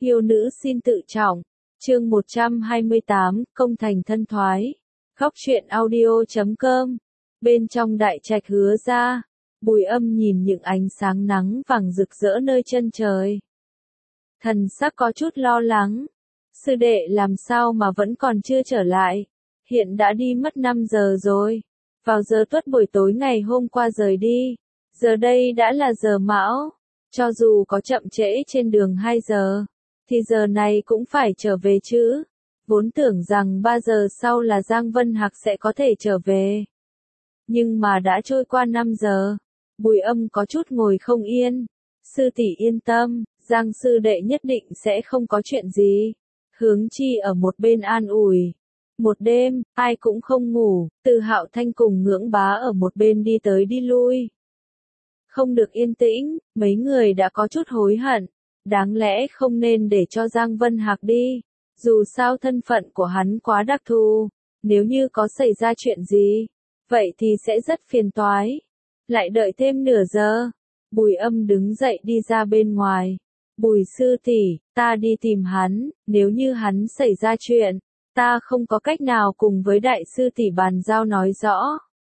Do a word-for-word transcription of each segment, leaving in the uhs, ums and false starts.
Yêu nữ xin tự trọng. Chương một trăm hai mươi tám, công thành thân thoái. Góc truyện audio chấm com. Bên trong đại trạch Hứa gia, Bùi Âm nhìn những ánh sáng nắng vàng rực rỡ nơi chân trời. Thần sắc có chút lo lắng. Sư đệ làm sao mà vẫn còn chưa trở lại? Hiện đã đi mất năm giờ rồi. Vào giờ tuất buổi tối ngày hôm qua rời đi. Giờ đây đã là giờ mão. Cho dù có chậm trễ trên đường hai giờ, thì giờ này cũng phải trở về chứ. Vốn tưởng rằng ba giờ sau là Giang Vân Hạc sẽ có thể trở về. Nhưng mà đã trôi qua năm giờ. Bùi Âm có chút ngồi không yên. Sư tỷ yên tâm, Giang sư đệ nhất định sẽ không có chuyện gì. Hướng Chi ở một bên an ủi. Một đêm, ai cũng không ngủ, Từ Hạo Thanh cùng Ngưỡng Bá ở một bên đi tới đi lui. Không được yên tĩnh, mấy người đã có chút hối hận. Đáng lẽ không nên để cho Giang Vân Hạc đi. Dù sao thân phận của hắn quá đặc thù. Nếu như có xảy ra chuyện gì, vậy thì sẽ rất phiền toái. Lại đợi thêm nửa giờ. Bùi Âm đứng dậy đi ra bên ngoài. Bùi sư tỷ, ta đi tìm hắn. Nếu như hắn xảy ra chuyện, ta không có cách nào cùng với đại sư tỷ bàn giao nói rõ.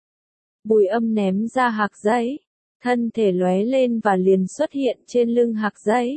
Bùi Âm ném ra hạc giấy. Thân thể lóe lên và liền xuất hiện trên lưng hạc giấy.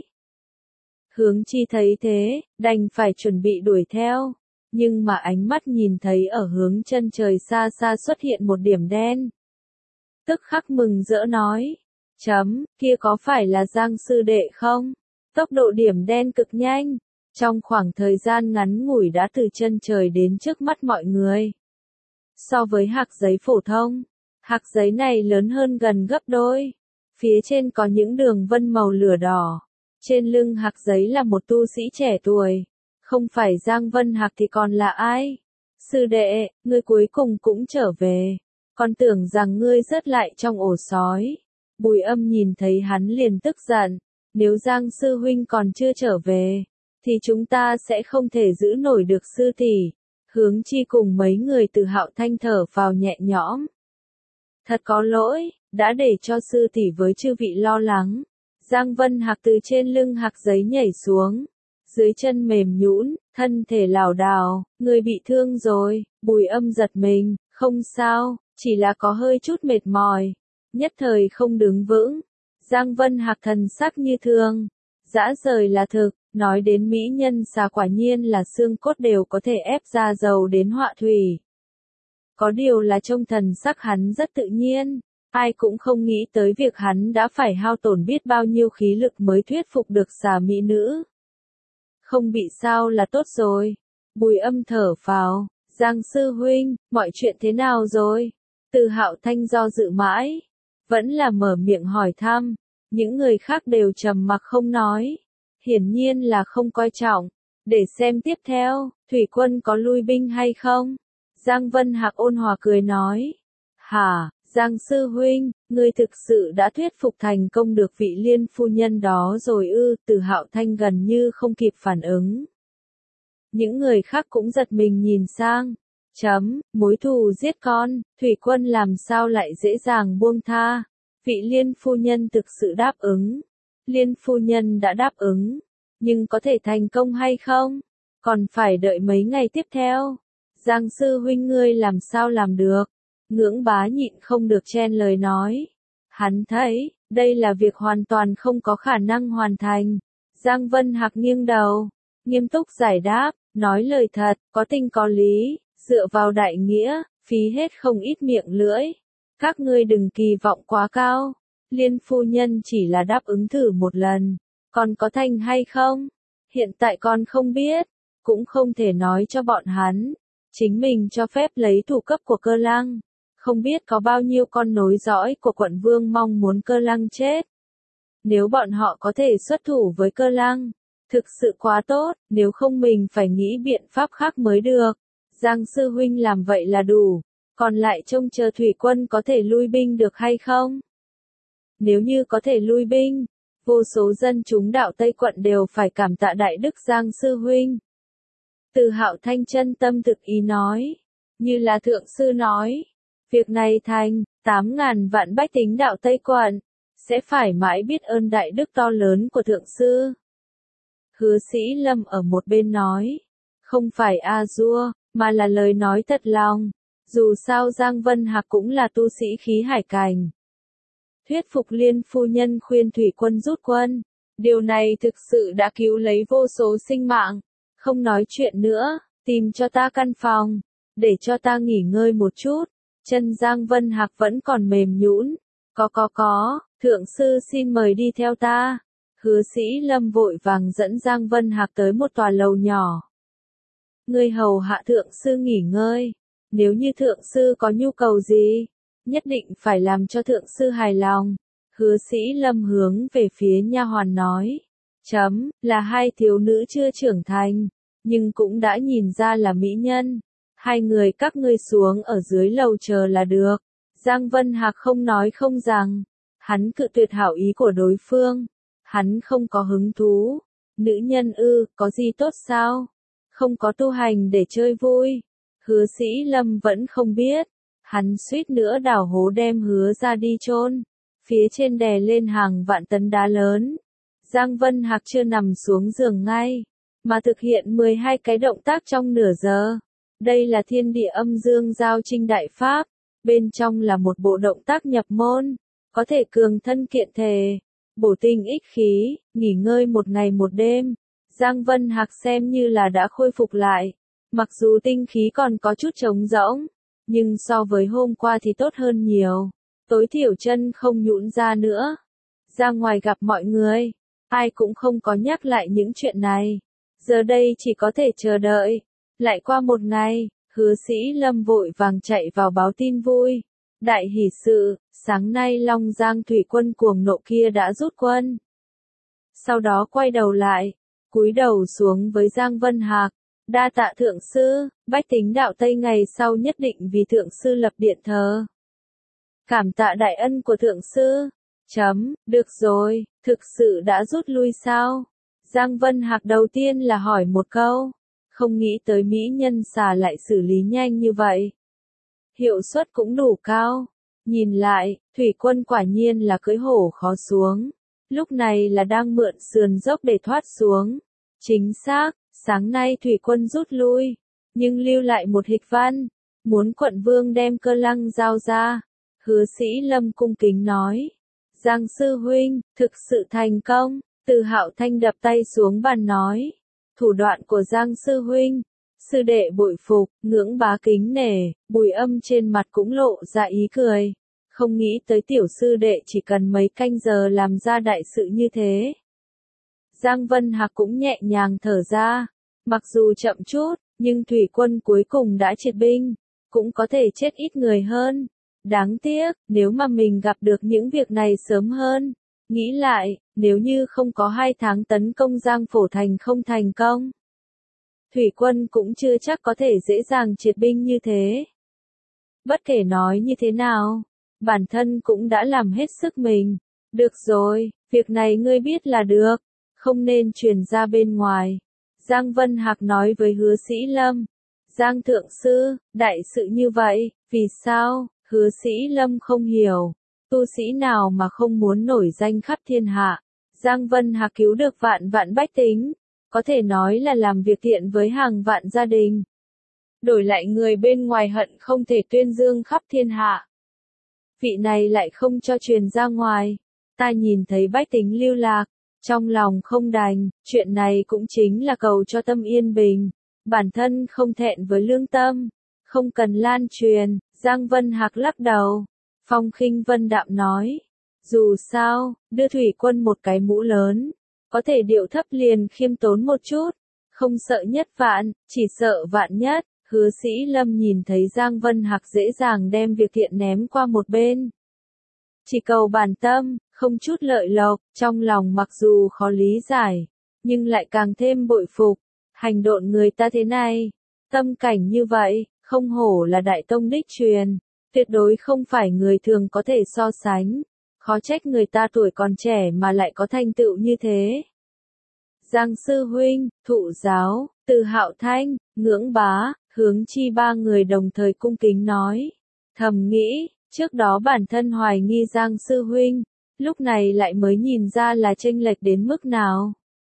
Hướng Chi thấy thế, đành phải chuẩn bị đuổi theo. Nhưng mà ánh mắt nhìn thấy ở hướng chân trời xa xa xuất hiện một điểm đen. Tức khắc mừng rỡ nói. Chấm, kia có phải là Giang sư đệ không? Tốc độ điểm đen cực nhanh. Trong khoảng thời gian ngắn ngủi đã từ chân trời đến trước mắt mọi người. So với hạc giấy phổ thông, hạc giấy này lớn hơn gần gấp đôi. Phía trên có những đường vân màu lửa đỏ. Trên lưng hạc giấy là một tu sĩ trẻ tuổi. Không phải Giang Vân Hạc thì còn là ai? Sư đệ, ngươi cuối cùng cũng trở về. Còn tưởng rằng ngươi rớt lại trong ổ sói. Bùi Âm nhìn thấy hắn liền tức giận. Nếu Giang sư huynh còn chưa trở về, thì chúng ta sẽ không thể giữ nổi được sư tỷ. Hướng Chi cùng mấy người Từ Hạo Thanh thở vào nhẹ nhõm. Thật có lỗi, đã để cho sư tỷ với chư vị lo lắng. Giang Vân Hạc từ trên lưng hạc giấy nhảy xuống. Dưới chân mềm nhũn, thân thể lảo đảo, người bị thương rồi. Bùi Âm giật mình, không sao, chỉ là có hơi chút mệt mỏi. Nhất thời không đứng vững. Giang Vân Hạc thần sắc như thường. Dã rời là thực, nói đến mỹ nhân xà quả nhiên là xương cốt đều có thể ép ra dầu đến họa thủy. Có điều là trong thần sắc hắn rất tự nhiên. Ai cũng không nghĩ tới việc hắn đã phải hao tổn biết bao nhiêu khí lực mới thuyết phục được xà mỹ nữ. Không bị sao là tốt rồi. Bùi Âm thở phào. Giang sư huynh, mọi chuyện thế nào rồi? Từ Hạo Thanh do dự mãi. Vẫn là mở miệng hỏi thăm. Những người khác đều trầm mặc không nói. Hiển nhiên là không coi trọng. Để xem tiếp theo, thủy quân có lui binh hay không? Giang Vân Hạc ôn hòa cười nói. Hả, Giang sư huynh, ngươi thực sự đã thuyết phục thành công được vị Liên phu nhân đó rồi ư? Từ Hạo Thanh gần như không kịp phản ứng. Những người khác cũng giật mình nhìn sang. Chấm, mối thù giết con, thủy quân làm sao lại dễ dàng buông tha? Vị Liên phu nhân thực sự đáp ứng. Liên phu nhân đã đáp ứng, nhưng có thể thành công hay không? Còn phải đợi mấy ngày tiếp theo. Giang sư huynh ngươi làm sao làm được? Ngưỡng Bá nhịn không được chen lời nói. Hắn thấy, đây là việc hoàn toàn không có khả năng hoàn thành. Giang Vân Hạc nghiêng đầu, nghiêm túc giải đáp, nói lời thật, có tình có lý, dựa vào đại nghĩa, phí hết không ít miệng lưỡi. Các ngươi đừng kỳ vọng quá cao. Liên phu nhân chỉ là đáp ứng thử một lần. Còn có thành hay không? Hiện tại con không biết. Cũng không thể nói cho bọn hắn. Chính mình cho phép lấy thủ cấp của Cơ Lăng. Không biết có bao nhiêu con nối dõi của quận vương mong muốn Cơ Lăng chết. Nếu bọn họ có thể xuất thủ với Cơ Lăng, thực sự quá tốt. Nếu không mình phải nghĩ biện pháp khác mới được. Giang sư huynh làm vậy là đủ. Còn lại trông chờ thủy quân có thể lui binh được hay không? Nếu như có thể lui binh, vô số dân chúng đạo Tây quận đều phải cảm tạ đại đức Giang sư huynh. Từ Hạo Thanh chân tâm thực ý nói, như là thượng sư nói, việc này thành, tám ngàn vạn bách tính đạo Tây quận, sẽ phải mãi biết ơn đại đức to lớn của thượng sư. Hứa Sĩ Lâm ở một bên nói. Không phải a dua, mà là lời nói thật lòng. Dù sao Giang Vân Hạc cũng là tu sĩ khí hải cảnh. Thuyết phục Liên phu nhân khuyên thủy quân rút quân. Điều này thực sự đã cứu lấy vô số sinh mạng. Không nói chuyện nữa, tìm cho ta căn phòng, để cho ta nghỉ ngơi một chút. Chân Giang Vân Hạc vẫn còn mềm nhũn. Có có có, thượng sư xin mời đi theo ta. Hứa Sĩ Lâm vội vàng dẫn Giang Vân Hạc tới một tòa lầu nhỏ. Ngươi hầu hạ thượng sư nghỉ ngơi. Nếu như thượng sư có nhu cầu gì, nhất định phải làm cho thượng sư hài lòng. Hứa Sĩ Lâm hướng về phía nha hoàn nói. Chấm, là hai thiếu nữ chưa trưởng thành, nhưng cũng đã nhìn ra là mỹ nhân. Hai người các ngươi xuống ở dưới lầu chờ là được. Giang Vân Hạc không nói không rằng. Hắn cự tuyệt hảo ý của đối phương. Hắn không có hứng thú. Nữ nhân ư, có gì tốt sao? Không có tu hành để chơi vui. Hứa Sĩ Lâm vẫn không biết. Hắn suýt nữa đào hố đem hứa ra đi chôn. Phía trên đè lên hàng vạn tấn đá lớn. Giang Vân Hạc chưa nằm xuống giường ngay, mà thực hiện mười hai cái động tác trong nửa giờ. Đây là thiên địa âm dương giao trinh đại pháp. Bên trong là một bộ động tác nhập môn. Có thể cường thân kiện thể, bổ tinh ích khí, nghỉ ngơi một ngày một đêm. Giang Vân Hạc xem như là đã khôi phục lại. Mặc dù tinh khí còn có chút trống rỗng, nhưng so với hôm qua thì tốt hơn nhiều. Tối thiểu chân không nhũn ra nữa. Ra ngoài gặp mọi người, ai cũng không có nhắc lại những chuyện này. Giờ đây chỉ có thể chờ đợi. Lại qua một ngày, Hứa Sĩ Lâm vội vàng chạy vào báo tin vui. Đại hỷ sự, sáng nay Long Giang thủy quân cuồng nộ kia đã rút quân. Sau đó quay đầu lại, cúi đầu xuống với Giang Vân Hạc. Đa tạ thượng sư, bách tính đạo Tây ngày sau nhất định vì thượng sư lập điện thờ. Cảm tạ đại ân của thượng sư. Chấm, được rồi, thực sự đã rút lui sao? Giang Vân Hạc đầu tiên là hỏi một câu. Không nghĩ tới mỹ nhân xà lại xử lý nhanh như vậy. Hiệu suất cũng đủ cao. Nhìn lại, thủy quân quả nhiên là cưỡi hổ khó xuống. Lúc này là đang mượn sườn dốc để thoát xuống. Chính xác, sáng nay thủy quân rút lui, nhưng lưu lại một hịch văn, muốn quận vương đem Cơ Lăng giao ra. Hứa Sĩ Lâm cung kính nói. Giang sư huynh, thực sự thành công. Từ Hạo Thanh đập tay xuống bàn nói. Thủ đoạn của Giang sư huynh, sư đệ bội phục, ngưỡng bá kính nể. Bùi Âm trên mặt cũng lộ ra ý cười. Không nghĩ tới tiểu sư đệ chỉ cần mấy canh giờ làm ra đại sự như thế. Giang Vân Hạc cũng nhẹ nhàng thở ra. Mặc dù chậm chút, nhưng thủy quân cuối cùng đã triệt binh. Cũng có thể chết ít người hơn. Đáng tiếc, nếu mà mình gặp được những việc này sớm hơn. Nghĩ lại, nếu như không có hai tháng tấn công Giang Phổ Thành không thành công. Thủy quân cũng chưa chắc có thể dễ dàng triệt binh như thế. Bất kể nói như thế nào, bản thân cũng đã làm hết sức mình. Được rồi, việc này ngươi biết là được, không nên truyền ra bên ngoài. Giang Vân Hạc nói với Hứa Sĩ Lâm. Giang thượng sư, đại sự như vậy, vì sao? Hứa Sĩ Lâm không hiểu. Tu sĩ nào mà không muốn nổi danh khắp thiên hạ. Giang Vân Hạc cứu được vạn vạn bách tính. Có thể nói là làm việc thiện với hàng vạn gia đình. Đổi lại người bên ngoài hận không thể tuyên dương khắp thiên hạ. Vị này lại không cho truyền ra ngoài. Ta nhìn thấy bách tính lưu lạc, trong lòng không đành, chuyện này cũng chính là cầu cho tâm yên bình. Bản thân không thẹn với lương tâm, không cần lan truyền. Giang Vân Hạc lắc đầu. Phong Khinh Vân đạm nói. Dù sao, đưa thủy quân một cái mũ lớn. Có thể điệu thấp liền khiêm tốn một chút. Không sợ nhất vạn, chỉ sợ vạn nhất. Hứa Sĩ Lâm nhìn thấy Giang Vân Hạc dễ dàng đem việc thiện ném qua một bên. Chỉ cầu bản tâm, không chút lợi lộc, trong lòng mặc dù khó lý giải, nhưng lại càng thêm bội phục. Hành động người ta thế này, tâm cảnh như vậy, không hổ là đại tông đích truyền, tuyệt đối không phải người thường có thể so sánh. Khó trách người ta tuổi còn trẻ mà lại có thành tựu như thế. Giang sư huynh, thụ giáo, Từ Hạo Thanh, Ngưỡng Bá, Hướng Chi ba người đồng thời cung kính nói. Thầm nghĩ, trước đó bản thân hoài nghi Giang sư huynh, lúc này lại mới nhìn ra là chênh lệch đến mức nào.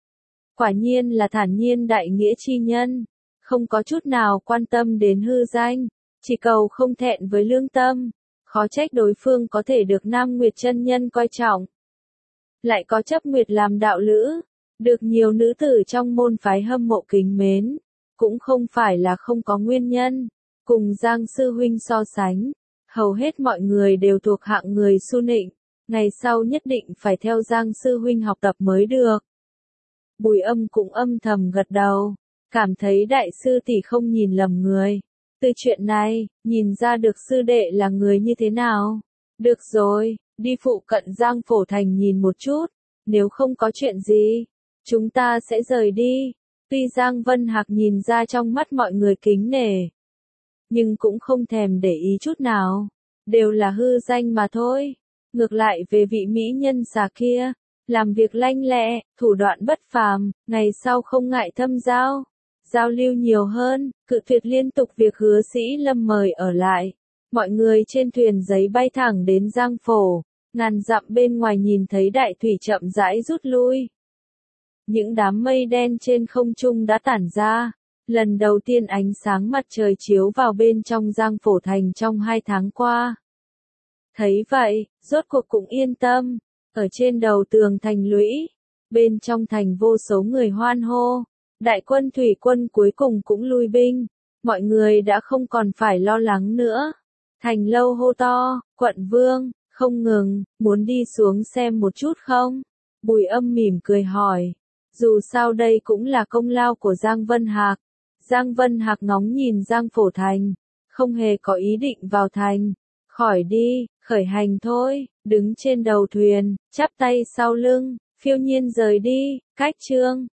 quả nhiên là thản nhiên đại nghĩa chi nhân, không có chút nào quan tâm đến hư danh, chỉ cầu không thẹn với lương tâm, khó trách đối phương có thể được Nam Nguyệt chân nhân coi trọng. Lại có chấp nguyệt làm đạo lữ, được nhiều nữ tử trong môn phái hâm mộ kính mến, cũng không phải là không có nguyên nhân, cùng Giang sư huynh so sánh, hầu hết mọi người đều thuộc hạng người su nịnh, ngày sau nhất định phải theo Giang sư huynh học tập mới được. Bùi Âm cũng âm thầm gật đầu, cảm thấy đại sư tỷ không nhìn lầm người. Từ chuyện này, nhìn ra được sư đệ là người như thế nào. Được rồi, đi phụ cận Giang Phổ Thành nhìn một chút, nếu không có chuyện gì, chúng ta sẽ rời đi. Tuy Giang Vân Hạc nhìn ra trong mắt mọi người kính nể, nhưng cũng không thèm để ý chút nào, đều là hư danh mà thôi. Ngược lại về vị mỹ nhân xà kia, làm việc lanh lẹ, thủ đoạn bất phàm, ngày sau không ngại thâm giao, giao lưu nhiều hơn, cự tuyệt liên tục việc Hứa Sĩ Lâm mời ở lại. Mọi người trên thuyền giấy bay thẳng đến Giang Phổ, ngàn dặm bên ngoài nhìn thấy đại thủy chậm rãi rút lui. Những đám mây đen trên không trung đã tản ra, lần đầu tiên ánh sáng mặt trời chiếu vào bên trong Giang Phổ Thành trong hai tháng qua. Thấy vậy, rốt cuộc cũng yên tâm, ở trên đầu tường thành lũy, bên trong thành vô số người hoan hô, đại quân thủy quân cuối cùng cũng lui binh, mọi người đã không còn phải lo lắng nữa. Thành Lâu hô to, quận vương, không ngừng, muốn đi xuống xem một chút không? Bùi Âm mỉm cười hỏi, dù sao đây cũng là công lao của Giang Vân Hạc. Giang Vân Hạc ngóng nhìn Giang Phổ Thành, không hề có ý định vào thành. Khỏi đi, khởi hành thôi, đứng trên đầu thuyền, chắp tay sau lưng, phiêu nhiên rời đi. Cách chương